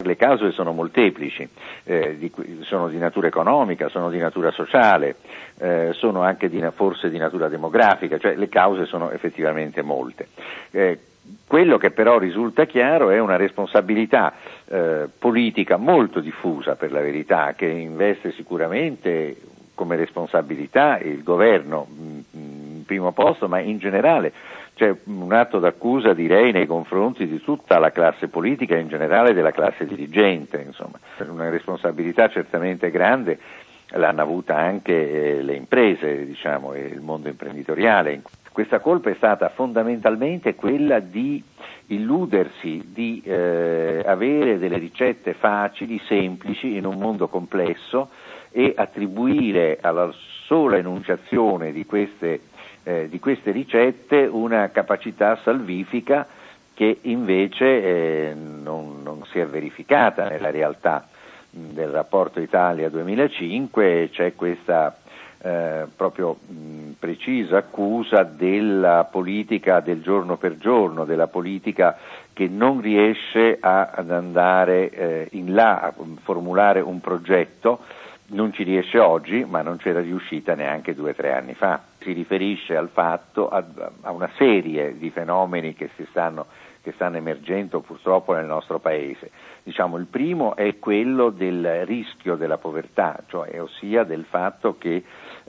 Le cause sono molteplici, sono di natura economica, sono di natura sociale, sono anche forse di natura demografica, cioè le cause sono effettivamente molte. Quello che però risulta chiaro è una responsabilità politica molto diffusa, per la verità, che investe sicuramente come responsabilità il governo in primo posto, ma in generale c'è un atto d'accusa, direi, nei confronti di tutta la classe politica e in generale della classe dirigente, insomma. Una responsabilità certamente grande l'hanno avuta anche le imprese, diciamo, e il mondo imprenditoriale. Questa colpa è stata fondamentalmente quella di illudersi di avere delle ricette facili, semplici, in un mondo complesso, e attribuire alla sola enunciazione di queste ricette una capacità salvifica che invece non si è verificata nella realtà. Del rapporto Italia 2005 c'è questa proprio precisa accusa della politica del giorno per giorno, della politica che non riesce ad andare in là, a formulare un progetto. Non ci riesce oggi, ma non c'era riuscita neanche 2 o 3 anni fa. Si riferisce al fatto, a una serie di fenomeni che stanno emergendo purtroppo nel nostro paese. Diciamo, il primo è quello del rischio della povertà, cioè ossia del fatto che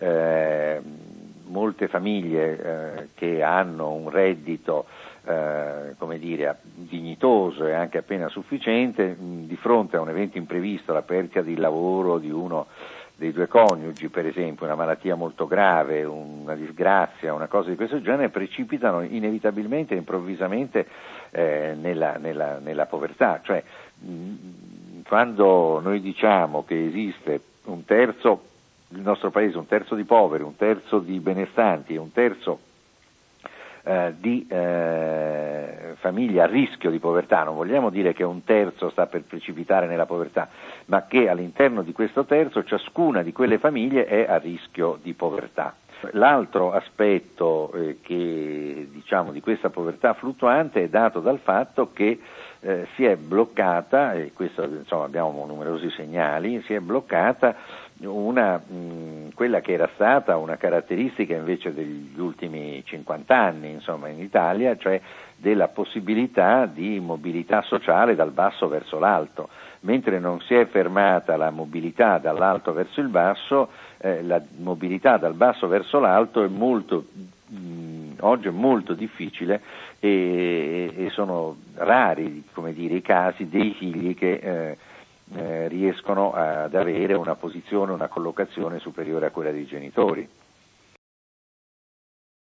molte famiglie che hanno un reddito dignitoso e anche appena sufficiente, di fronte a un evento imprevisto, la perdita di lavoro di uno dei 2 coniugi, per esempio, una malattia molto grave, una disgrazia, una cosa di questo genere, precipitano inevitabilmente, improvvisamente nella povertà. Cioè, quando noi diciamo che esiste un terzo, nel nostro paese, un terzo di poveri, un terzo di benestanti e un terzo di famiglie a rischio di povertà, non vogliamo dire che un terzo sta per precipitare nella povertà, ma che all'interno di questo terzo ciascuna di quelle famiglie è a rischio di povertà. L'altro aspetto che diciamo di questa povertà fluttuante è dato dal fatto che si è bloccata, e questo insomma abbiamo numerosi segnali, si è bloccata quella che era stata una caratteristica invece degli ultimi 50 anni, insomma, in Italia, cioè della possibilità di mobilità sociale dal basso verso l'alto. Mentre non si è fermata la mobilità dall'alto verso il basso, la mobilità dal basso verso l'alto è oggi è molto difficile e sono rari, come dire, i casi dei figli che riescono ad avere una posizione, una collocazione superiore a quella dei genitori.